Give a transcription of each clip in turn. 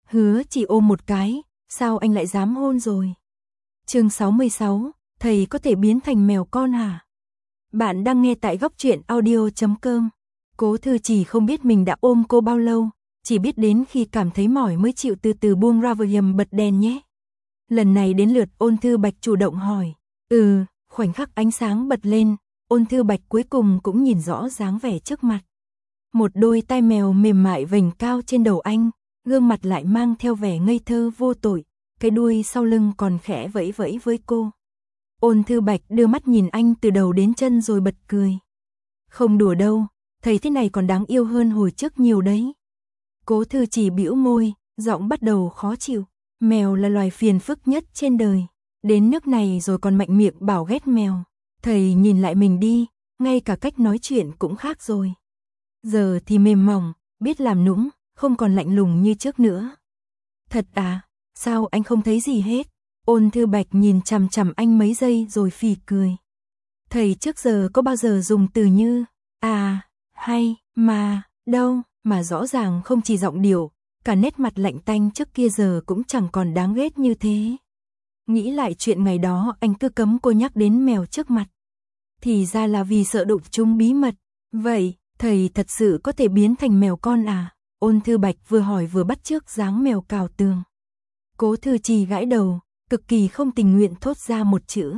Hứa chỉ ôm một cái, sao anh lại dám hôn rồi? Chương 66, thầy có thể biến thành mèo con hả? Bạn đang nghe tại góc truyện audio.com. Cố Thư Chỉ không biết mình đã ôm cô bao lâu, chỉ biết đến khi cảm thấy mỏi mới chịu từ từ buông ra. William bật đèn nhé. Lần này đến lượt Ôn Thư Bạch chủ động hỏi. Khoảnh khắc ánh sáng bật lên, Ôn Thư Bạch cuối cùng cũng nhìn rõ dáng vẻ trước mặt. Một đôi tai mèo mềm mại vểnh cao trên đầu anh, gương mặt lại mang theo vẻ ngây thơ vô tội, cái đuôi sau lưng còn khẽ vẫy vẫy với cô. Ôn Thư Bạch đưa mắt nhìn anh từ đầu đến chân rồi bật cười. Không đùa đâu, thấy thế này còn đáng yêu hơn hồi trước nhiều đấy. Cố Thư Chỉ bĩu môi, giọng bắt đầu khó chịu. Mèo là loài phiền phức nhất trên đời. Đến nước này rồi còn mạnh miệng bảo ghét mèo. Thầy nhìn lại mình đi, ngay cả cách nói chuyện cũng khác rồi. Giờ thì mềm mỏng, biết làm nũng, không còn lạnh lùng như trước nữa. Thật à, sao anh không thấy gì hết? Ôn Thư Bạch nhìn chằm chằm anh mấy giây rồi phì cười. Thầy trước giờ có bao giờ dùng từ như à, hay, mà, đâu, mà rõ ràng không chỉ giọng điệu, cả nét mặt lạnh tanh trước kia giờ cũng chẳng còn đáng ghét như thế. Nghĩ lại chuyện ngày đó anh cứ cấm cô nhắc đến mèo trước mặt. Thì ra là vì sợ đụng chúng bí mật. Vậy, thầy thật sự có thể biến thành mèo con à? Ôn Thư Bạch vừa hỏi vừa bắt chước dáng mèo cào tường. Cố Thư Chỉ gãi đầu, cực kỳ không tình nguyện thốt ra một chữ.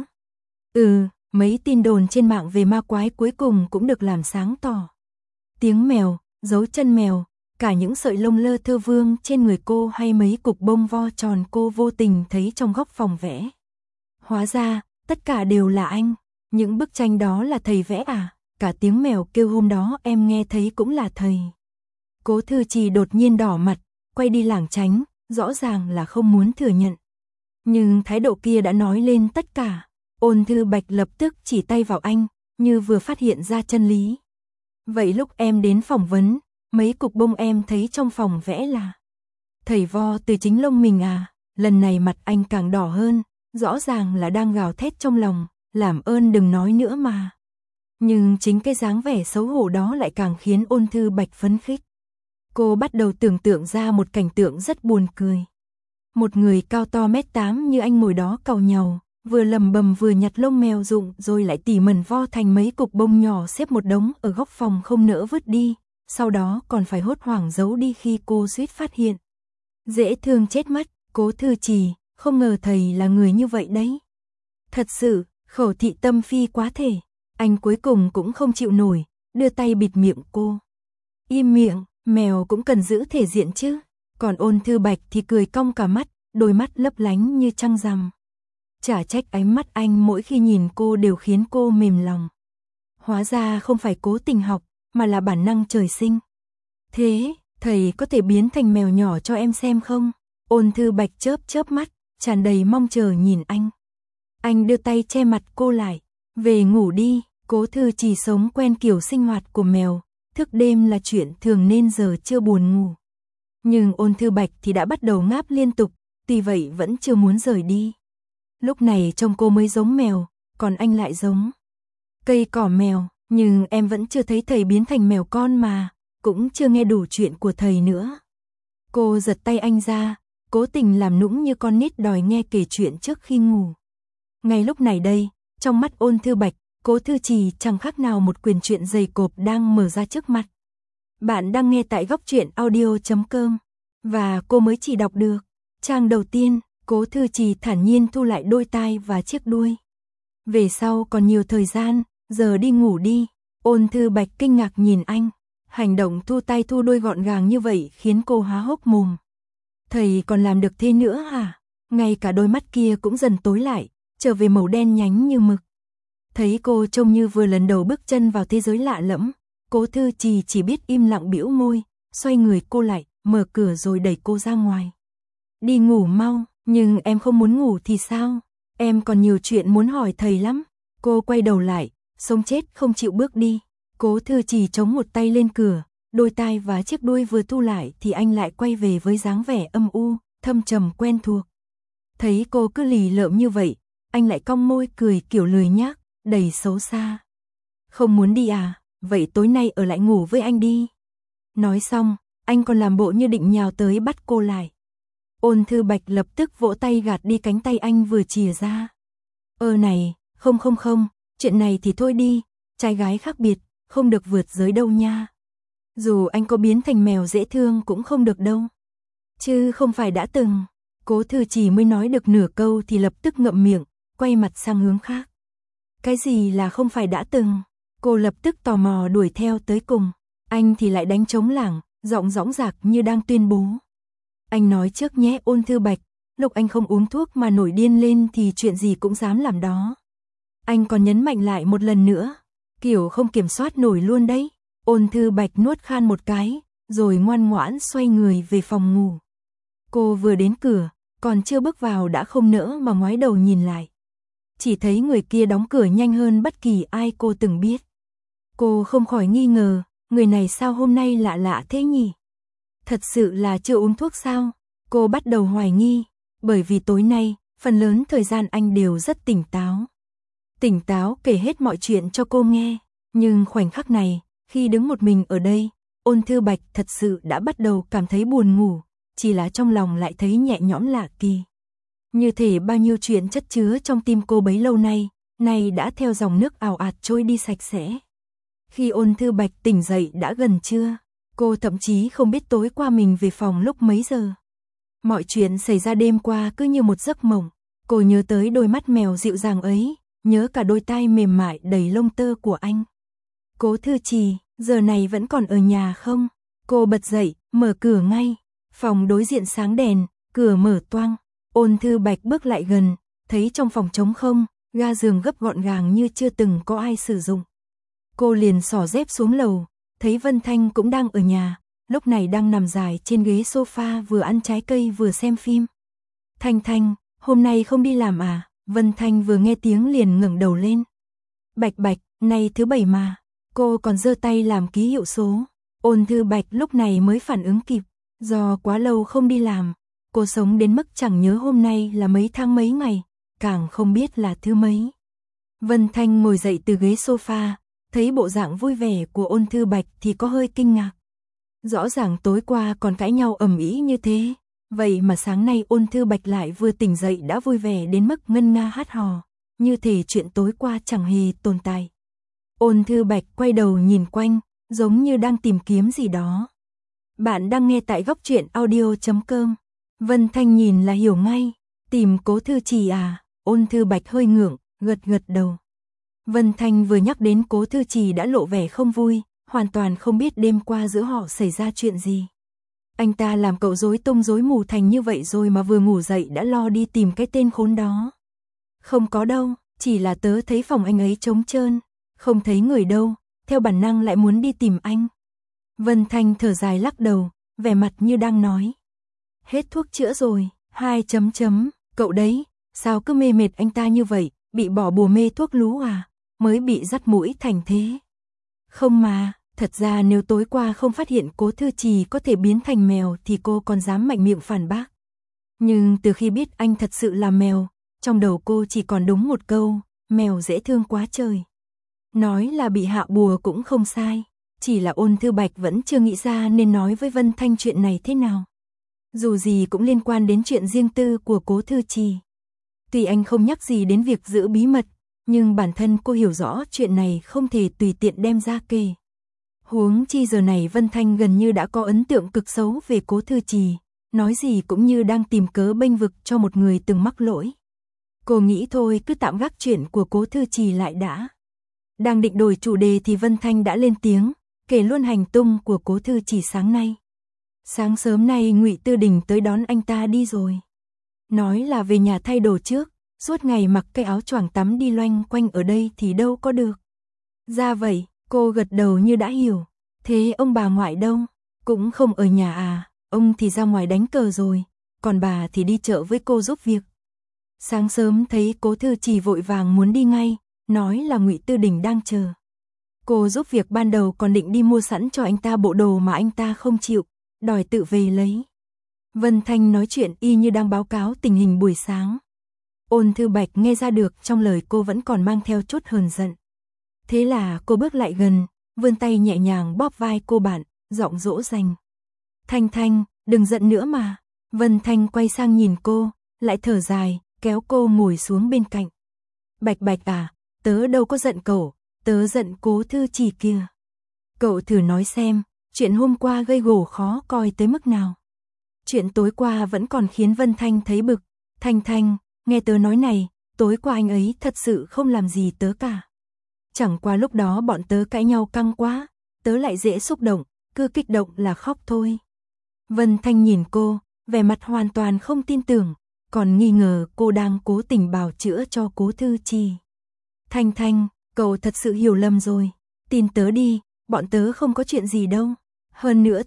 Mấy tin đồn trên mạng về ma quái cuối cùng cũng được làm sáng tỏ. Tiếng mèo, dấu chân mèo, cả những sợi lông lơ thơ vương trên người cô hay mấy cục bông vo tròn cô vô tình thấy trong góc phòng vẽ. Hóa ra, tất cả đều là anh. Những bức tranh đó là thầy vẽ à? Cả tiếng mèo kêu hôm đó em nghe thấy cũng là thầy. Cố Thư Chỉ đột nhiên đỏ mặt, quay đi lảng tránh, rõ ràng là không muốn thừa nhận. Nhưng thái độ kia đã nói lên tất cả. Ôn Thư Bạch lập tức chỉ tay vào anh, như vừa phát hiện ra chân lý. Vậy lúc em đến phỏng vấn, mấy cục bông em thấy trong phòng vẽ là thầy vo từ chính lông mình à? Lần này mặt anh càng đỏ hơn, rõ ràng là đang gào thét trong lòng, làm ơn đừng nói nữa mà. Nhưng chính cái dáng vẻ xấu hổ đó lại càng khiến Ôn Thư Bạch phấn khích. Cô bắt đầu tưởng tượng ra một cảnh tượng rất buồn cười. Một người cao to 1m8 như anh ngồi đó càu nhàu, vừa lầm bầm vừa nhặt lông mèo rụng rồi lại tỉ mẩn vo thành mấy cục bông nhỏ xếp một đống ở góc phòng không nỡ vứt đi, sau đó còn phải hốt hoảng giấu đi khi cô suýt phát hiện. Dễ thương chết mất, Cố Thư Chỉ, không ngờ thầy là người như vậy đấy. Thật sự, khẩu thị tâm phi quá thể. Anh cuối cùng cũng không chịu nổi, đưa tay bịt miệng cô. Im miệng, mèo cũng cần giữ thể diện chứ. Còn Ôn Thư Bạch thì cười cong cả mắt, đôi mắt lấp lánh như trăng rằm. Chả trách ánh mắt anh mỗi khi nhìn cô đều khiến cô mềm lòng. Hóa ra không phải cố tình học, mà là bản năng trời sinh. Thế, thầy có thể biến thành mèo nhỏ cho em xem không? Ôn Thư Bạch chớp chớp mắt, tràn đầy mong chờ nhìn anh. Anh đưa tay che mặt cô lại. Về ngủ đi, Cố Thư Chỉ sống quen kiểu sinh hoạt của mèo, thức đêm là chuyện thường nên giờ chưa buồn ngủ. Nhưng Ôn Thư Bạch thì đã bắt đầu ngáp liên tục, tuy vậy vẫn chưa muốn rời đi. Lúc này trông cô mới giống mèo, còn anh lại giống cây cỏ mèo, nhưng em vẫn chưa thấy thầy biến thành mèo con mà, cũng chưa nghe đủ chuyện của thầy nữa. Cô giật tay anh ra, cố tình làm nũng như con nít đòi nghe kể chuyện trước khi ngủ. Ngay lúc này đây, trong mắt Ôn Thư Bạch, Cố Thư Chỉ chẳng khác nào một quyển truyện dày cộp đang mở ra trước mặt. Bạn đang nghe tại góc truyện audio.com, và cô mới chỉ đọc được trang đầu tiên. Cố Thư Chỉ thản nhiên thu lại đôi tai và chiếc đuôi. Về sau còn nhiều thời gian, giờ đi ngủ đi. Ôn Thư Bạch kinh ngạc nhìn anh. Hành động thu tai thu đuôi gọn gàng như vậy khiến cô há hốc mồm. Thầy còn làm được thế nữa hả? Ngay cả đôi mắt kia cũng dần tối lại, trở về màu đen nhánh như mực. Thấy cô trông như vừa lần đầu bước chân vào thế giới lạ lẫm, Cố Thư chỉ biết im lặng bĩu môi, xoay người cô lại, mở cửa rồi đẩy cô ra ngoài. Đi ngủ mau. Nhưng em không muốn ngủ thì sao? Em còn nhiều chuyện muốn hỏi thầy lắm. Cô quay đầu lại, sống chết không chịu bước đi. Cố Thư Chỉ chống một tay lên cửa, đôi tai và chiếc đuôi vừa thu lại thì anh lại quay về với dáng vẻ âm u, thâm trầm quen thuộc. Thấy cô cứ lì lợm như vậy, anh lại cong môi cười kiểu lười nhác, đầy xấu xa. Không muốn đi à? Vậy tối nay ở lại ngủ với anh đi. Nói xong, anh còn làm bộ như định nhào tới bắt cô lại. Ôn Thư Bạch lập tức vỗ tay gạt đi cánh tay anh vừa chìa ra. Này, không, chuyện này thì thôi đi, trai gái khác biệt, không được vượt giới đâu nha. Dù anh có biến thành mèo dễ thương cũng không được đâu. Chứ không phải đã từng. Cố Thư Trì mới nói được nửa câu thì lập tức ngậm miệng, quay mặt sang hướng khác. Cái gì là không phải đã từng? Cô lập tức tò mò đuổi theo tới cùng. Anh thì lại đánh trống lảng, giọng dõng dạc như đang tuyên bố. Anh nói trước nhé Ôn Thư Bạch, lúc anh không uống thuốc mà nổi điên lên thì chuyện gì cũng dám làm đó. Anh còn nhấn mạnh lại một lần nữa, kiểu không kiểm soát nổi luôn đấy. Ôn Thư Bạch nuốt khan một cái, rồi ngoan ngoãn xoay người về phòng ngủ. Cô vừa đến cửa, còn chưa bước vào đã không nỡ mà ngoái đầu nhìn lại. Chỉ thấy người kia đóng cửa nhanh hơn bất kỳ ai cô từng biết. Cô không khỏi nghi ngờ, người này sao hôm nay lạ lạ thế nhỉ? Thật sự là chưa uống thuốc sao? Cô bắt đầu hoài nghi, bởi vì tối nay, phần lớn thời gian anh đều rất tỉnh táo. Tỉnh táo kể hết mọi chuyện cho cô nghe, nhưng khoảnh khắc này, khi đứng một mình ở đây, Ôn Thư Bạch thật sự đã bắt đầu cảm thấy buồn ngủ, chỉ là trong lòng lại thấy nhẹ nhõm lạ kỳ. Như thể bao nhiêu chuyện chất chứa trong tim cô bấy lâu nay đã theo dòng nước ào ạt trôi đi sạch sẽ. Khi Ôn Thư Bạch tỉnh dậy đã gần trưa, cô thậm chí không biết tối qua mình về phòng lúc mấy giờ. Mọi chuyện xảy ra đêm qua cứ như một giấc mộng, cô nhớ tới đôi mắt mèo dịu dàng ấy, nhớ cả đôi tai mềm mại đầy lông tơ của anh. Cố Thư Trì, giờ này vẫn còn ở nhà không? Cô bật dậy, mở cửa ngay. Phòng đối diện sáng đèn, cửa mở toang. Ôn Thư Bạch bước lại gần, thấy trong phòng trống không, ga giường gấp gọn gàng như chưa từng có ai sử dụng. Cô liền xỏ dép xuống lầu, thấy Vân Thanh cũng đang ở nhà, lúc này đang nằm dài trên ghế sofa vừa ăn trái cây vừa xem phim. Thanh, hôm nay không đi làm à? Vân Thanh vừa nghe tiếng liền ngẩng đầu lên. Bạch, nay thứ bảy mà. Cô còn giơ tay làm ký hiệu số. Ôn Thư Bạch lúc này mới phản ứng kịp, do quá lâu không đi làm, cô sống đến mức chẳng nhớ hôm nay là mấy tháng mấy ngày, càng không biết là thứ mấy. Vân Thanh ngồi dậy từ ghế sofa, thấy bộ dạng vui vẻ của Ôn Thư Bạch thì có hơi kinh ngạc. Rõ ràng tối qua còn cãi nhau ầm ĩ như thế, vậy mà sáng nay Ôn Thư Bạch lại vừa tỉnh dậy đã vui vẻ đến mức ngân nga hát hò, như thể chuyện tối qua chẳng hề tồn tại. Ôn Thư Bạch quay đầu nhìn quanh, giống như đang tìm kiếm gì đó. Bạn đang nghe tại góc truyện audio.com. Vân Thanh nhìn là hiểu ngay, tìm Cố Thư Trì à? Ôn Thư Bạch hơi ngượng, gật đầu. Vân Thanh vừa nhắc đến Cố Thư Trì đã lộ vẻ không vui, hoàn toàn không biết đêm qua giữa họ xảy ra chuyện gì. Anh ta làm cậu rối tung rối mù thành như vậy rồi mà vừa ngủ dậy đã lo đi tìm cái tên khốn đó. Không có đâu, chỉ là tớ thấy phòng anh ấy trống trơn, không thấy người đâu, theo bản năng lại muốn đi tìm anh. Vân Thanh thở dài lắc đầu, vẻ mặt như đang nói. Hết thuốc chữa rồi, 2 cậu đấy, sao cứ mê mệt anh ta như vậy, bị bỏ bùa mê thuốc lú à, mới bị dắt mũi thành thế. Không mà, thật ra nếu tối qua không phát hiện Cố Thư Trì có thể biến thành mèo thì cô còn dám mạnh miệng phản bác. Nhưng từ khi biết anh thật sự là mèo, trong đầu cô chỉ còn đúng một câu, mèo dễ thương quá trời. Nói là bị hạ bùa cũng không sai, chỉ là Ôn Thư Bạch vẫn chưa nghĩ ra nên nói với Vân Thanh chuyện này thế nào. Dù gì cũng liên quan đến chuyện riêng tư của Cố Thư Trì. Tuy anh không nhắc gì đến việc giữ bí mật, nhưng bản thân cô hiểu rõ chuyện này không thể tùy tiện đem ra kể. Huống chi giờ này Vân Thanh gần như đã có ấn tượng cực xấu về Cố Thư Trì, nói gì cũng như đang tìm cớ bênh vực cho một người từng mắc lỗi. Cô nghĩ thôi cứ tạm gác chuyện của Cố Thư Trì lại đã. Đang định đổi chủ đề thì Vân Thanh đã lên tiếng, kể luôn hành tung của Cố Thư Trì sáng nay. Sáng sớm nay Ngụy Tư Đình tới đón anh ta đi rồi. Nói là về nhà thay đồ trước, suốt ngày mặc cái áo choàng tắm đi loanh quanh ở đây thì đâu có được. Ra vậy, cô gật đầu như đã hiểu. Thế ông bà ngoại đâu? Cũng không ở nhà à? Ông thì ra ngoài đánh cờ rồi, còn bà thì đi chợ với cô giúp việc. Sáng sớm thấy Cố Thư Trì vội vàng muốn đi ngay, nói là Ngụy Tư Đình đang chờ. Cô giúp việc ban đầu còn định đi mua sẵn cho anh ta bộ đồ mà anh ta không chịu, đòi tự về lấy. Vân Thanh nói chuyện y như đang báo cáo tình hình buổi sáng. Ôn Thư Bạch nghe ra được trong lời cô vẫn còn mang theo chút hờn giận. Thế là cô bước lại gần, vươn tay nhẹ nhàng bóp vai cô bạn, giọng dỗ dành. Thanh, đừng giận nữa mà, Vân Thanh quay sang nhìn cô, lại thở dài, kéo cô ngồi xuống bên cạnh. Bạch Bạch à, tớ đâu có giận cậu, tớ giận Cố Thư Trì kia. Cậu thử nói xem, chuyện hôm qua gây gổ khó coi tới mức nào. Chuyện tối qua vẫn còn khiến Vân Thanh thấy bực. Thanh Thanh, nghe tớ nói này, tối qua anh ấy thật sự không làm gì tớ cả. Chẳng qua lúc đó bọn tớ cãi nhau căng quá, tớ lại dễ xúc động, cứ kích động là khóc thôi. Vân Thanh nhìn cô, vẻ mặt hoàn toàn không tin tưởng, còn nghi ngờ cô đang cố tình bào chữa cho Cố Thư Trì. Thanh Thanh, cậu thật sự hiểu lầm rồi, tin tớ đi, bọn tớ không có chuyện gì đâu. Hơn nữa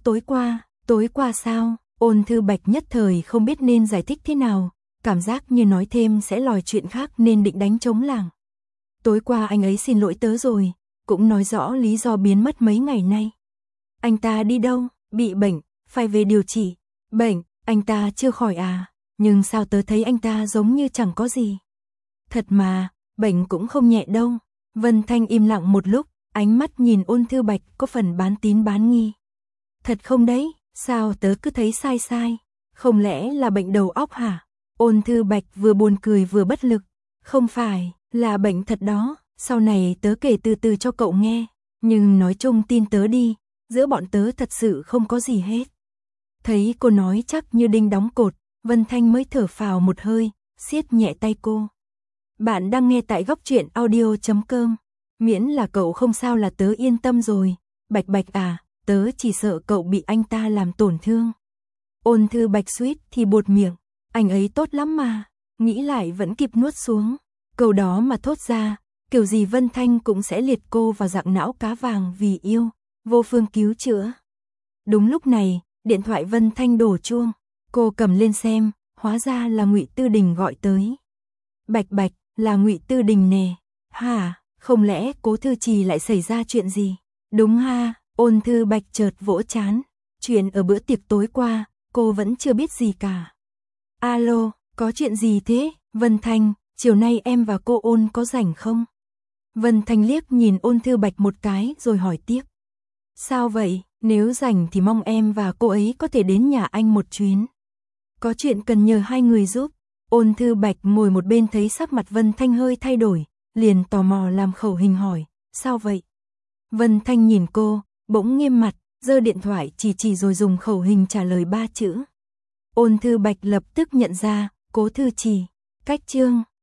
tối qua sao? Ôn Thư Bạch nhất thời không biết nên giải thích thế nào, cảm giác như nói thêm sẽ lòi chuyện khác nên định đánh trống lảng. Tối qua anh ấy xin lỗi tớ rồi, cũng nói rõ lý do biến mất mấy ngày nay. Anh ta đi đâu? Bị bệnh, phải về điều trị. Bệnh, anh ta chưa khỏi à? Nhưng sao tớ thấy anh ta giống như chẳng có gì. Thật mà, bệnh cũng không nhẹ đâu. Vân Thanh im lặng một lúc, ánh mắt nhìn Ôn Thư Bạch có phần bán tín bán nghi. Thật không đấy, sao tớ cứ thấy sai sai? Không lẽ là bệnh đầu óc hả? Ôn Thư Bạch vừa buồn cười vừa bất lực. Không phải, là bệnh thật đó, sau này tớ kể từ từ cho cậu nghe. Nhưng nói chung tin tớ đi, giữa bọn tớ thật sự không có gì hết. Thấy cô nói chắc như đinh đóng cột, Vân Thanh mới thở phào một hơi, siết nhẹ tay cô. Bạn đang nghe tại Góc Truyện Audio.com. Miễn là cậu không sao là tớ yên tâm rồi. Bạch Bạch à, tớ chỉ sợ cậu bị anh ta làm tổn thương. Ôn Thư Bạch suýt thì buột miệng. Anh ấy tốt lắm mà. Nghĩ lại vẫn kịp nuốt xuống. Câu đó mà thốt ra, kiểu gì Vân Thanh cũng sẽ liệt cô vào dạng não cá vàng vì yêu, vô phương cứu chữa. Đúng lúc này, điện thoại Vân Thanh đổ chuông. Cô cầm lên xem, hóa ra là Ngụy Tư Đình gọi tới. Bạch Bạch, là Ngụy Tư Đình nè. Hả, không lẽ Cố Thư Trì lại xảy ra chuyện gì? Đúng ha, Ôn Thư Bạch chợt vỗ trán. Chuyện ở bữa tiệc tối qua, cô vẫn chưa biết gì cả. Alo, có chuyện gì thế? Vân Thanh, chiều nay em và cô Ôn có rảnh không? Vân Thanh liếc nhìn Ôn Thư Bạch một cái rồi hỏi tiếp. Sao vậy? Nếu rảnh thì mong em và cô ấy có thể đến nhà anh một chuyến. Có chuyện cần nhờ hai người giúp. Ôn Thư Bạch ngồi một bên thấy sắc mặt Vân Thanh hơi thay đổi, liền tò mò làm khẩu hình hỏi, sao vậy? Vân Thanh nhìn cô, bỗng nghiêm mặt, giơ điện thoại chỉ rồi dùng khẩu hình trả lời 3 chữ. Ôn Thư Bạch lập tức nhận ra, Cố Thư Trì, cách chương